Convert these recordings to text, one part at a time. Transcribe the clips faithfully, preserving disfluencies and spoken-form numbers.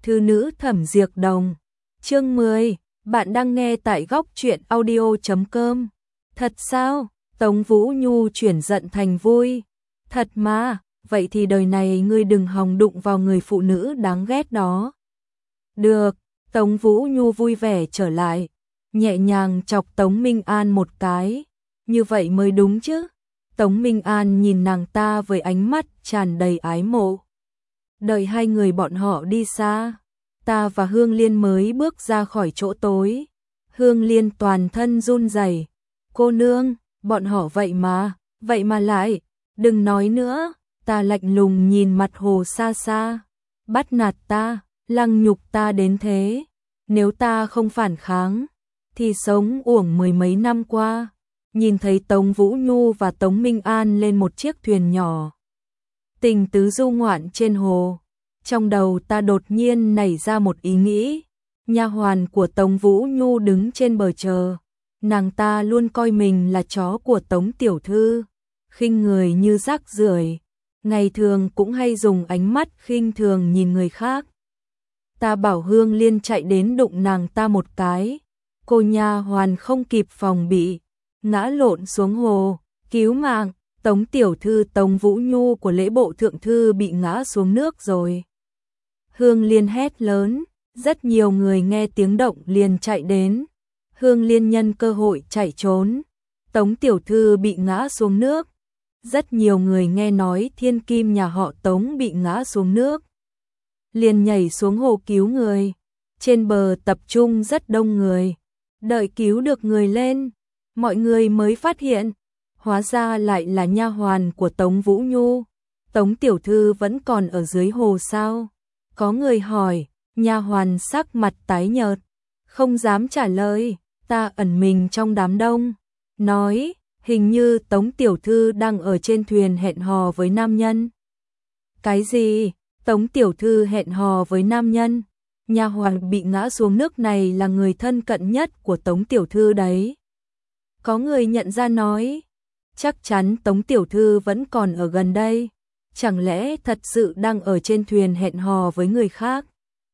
Thư nữ Thẩm Diệp Đồng. Chương mười, bạn đang nghe tại góc truyện audio chấm com. Thật sao? Tống Vũ Nhu chuyển giận thành vui. Thật mà, vậy thì đời này ngươi đừng hòng đụng vào người phụ nữ đáng ghét đó. Được, Tống Vũ Nhu vui vẻ trở lại, nhẹ nhàng chọc Tống Minh An một cái. Như vậy mới đúng chứ. Tống Minh An nhìn nàng ta với ánh mắt tràn đầy ái mộ. Đợi hai người bọn họ đi xa, ta và Hương Liên mới bước ra khỏi chỗ tối. Hương Liên toàn thân run rẩy. Cô nương, bọn họ vậy mà, vậy mà lại, đừng nói nữa. Ta lạnh lùng nhìn mặt hồ xa xa. Bắt nạt ta, lăng nhục ta đến thế. Nếu ta không phản kháng, thì sống uổng mười mấy năm qua. Nhìn thấy Tống Vũ Nhu và Tống Minh An lên một chiếc thuyền nhỏ, tình tứ du ngoạn trên hồ, trong đầu ta đột nhiên nảy ra một ý nghĩ. Nha hoàn của Tống Vũ Nhu đứng trên bờ chờ, nàng ta luôn coi mình là chó của Tống tiểu thư, khinh người như rác rưởi, ngày thường cũng hay dùng ánh mắt khinh thường nhìn người khác. Ta bảo Hương Liên chạy đến đụng nàng ta một cái, cô nha hoàn không kịp phòng bị, ngã lộn xuống hồ, cứu mạng. Tống tiểu thư Tống Vũ Nhu của lễ bộ thượng thư bị ngã xuống nước rồi. Hương Liên hét lớn, rất nhiều người nghe tiếng động liền chạy đến. Hương Liên nhân cơ hội chạy trốn. Tống tiểu thư bị ngã xuống nước. Rất nhiều người nghe nói thiên kim nhà họ Tống bị ngã xuống nước, liền nhảy xuống hồ cứu người. Trên bờ tập trung rất đông người. Đợi cứu được người lên, mọi người mới phát hiện, hóa ra lại là nha hoàn của Tống Vũ Nhu. Tống tiểu thư vẫn còn ở dưới hồ sao? Có người hỏi. Nha hoàn sắc mặt tái nhợt, không dám trả lời. Ta ẩn mình trong đám đông, nói, hình như Tống tiểu thư đang ở trên thuyền hẹn hò với nam nhân. Cái gì? Tống tiểu thư hẹn hò với nam nhân? Nha hoàn bị ngã xuống nước này là người thân cận nhất của Tống tiểu thư đấy. Có người nhận ra nói, chắc chắn Tống tiểu thư vẫn còn ở gần đây, chẳng lẽ thật sự đang ở trên thuyền hẹn hò với người khác?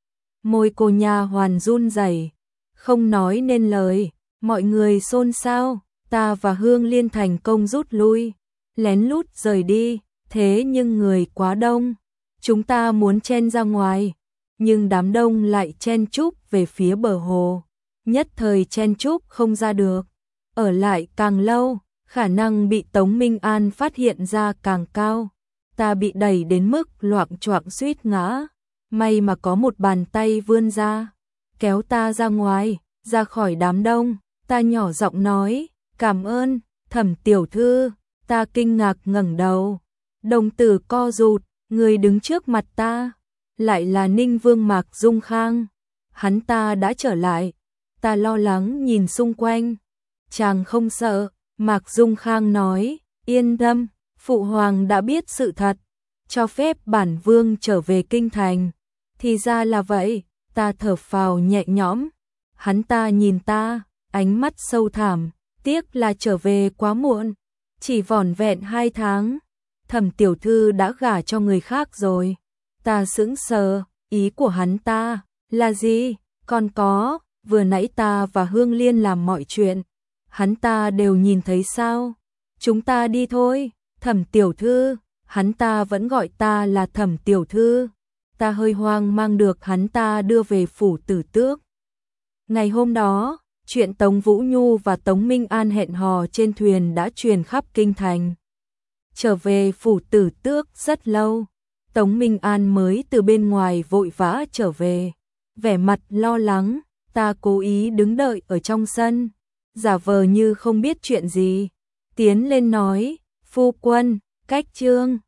Môi cô nha hoàn run rẩy, không nói nên lời. Mọi người xôn xao. Ta và Hương Liên thành công rút lui, lén lút rời đi. Thế nhưng người quá đông, chúng ta muốn chen ra ngoài, nhưng đám đông lại chen chúc về phía bờ hồ. Nhất thời chen chúc không ra được, ở lại càng lâu, khả năng bị Tống Minh An phát hiện ra càng cao. Ta bị đẩy đến mức loạng choạng suýt ngã. May mà có một bàn tay vươn ra, kéo ta ra ngoài, ra khỏi đám đông. Ta nhỏ giọng nói, cảm ơn, Thẩm tiểu thư. Ta kinh ngạc ngẩng đầu, đồng tử co rụt, người đứng trước mặt ta lại là Ninh Vương Mạc Dung Khang. Hắn ta đã trở lại. Ta lo lắng nhìn xung quanh. Chàng không sợ? Mạc Dung Khang nói, yên tâm, phụ hoàng đã biết sự thật, cho phép bản vương trở về kinh thành. Thì ra là vậy. Ta thở phào nhẹ nhõm. Hắn ta nhìn ta, ánh mắt sâu thẳm, tiếc là trở về quá muộn, chỉ vỏn vẹn hai tháng. Thẩm tiểu thư đã gả cho người khác rồi. Ta sững sờ, ý của hắn ta là gì? Còn có, vừa nãy ta và Hương Liên làm mọi chuyện, hắn ta đều nhìn thấy sao? Chúng ta đi thôi. Thẩm tiểu thư. Hắn ta vẫn gọi ta là Thẩm tiểu thư. Ta hơi hoang mang được hắn ta đưa về phủ Tử Tước. Ngày hôm đó, chuyện Tống Vũ Nhu và Tống Minh An hẹn hò trên thuyền đã truyền khắp kinh thành. Trở về phủ Tử Tước rất lâu, Tống Minh An mới từ bên ngoài vội vã trở về, vẻ mặt lo lắng. Ta cố ý đứng đợi ở trong sân, giả vờ như không biết chuyện gì, tiến lên nói, phu quân, cách trương.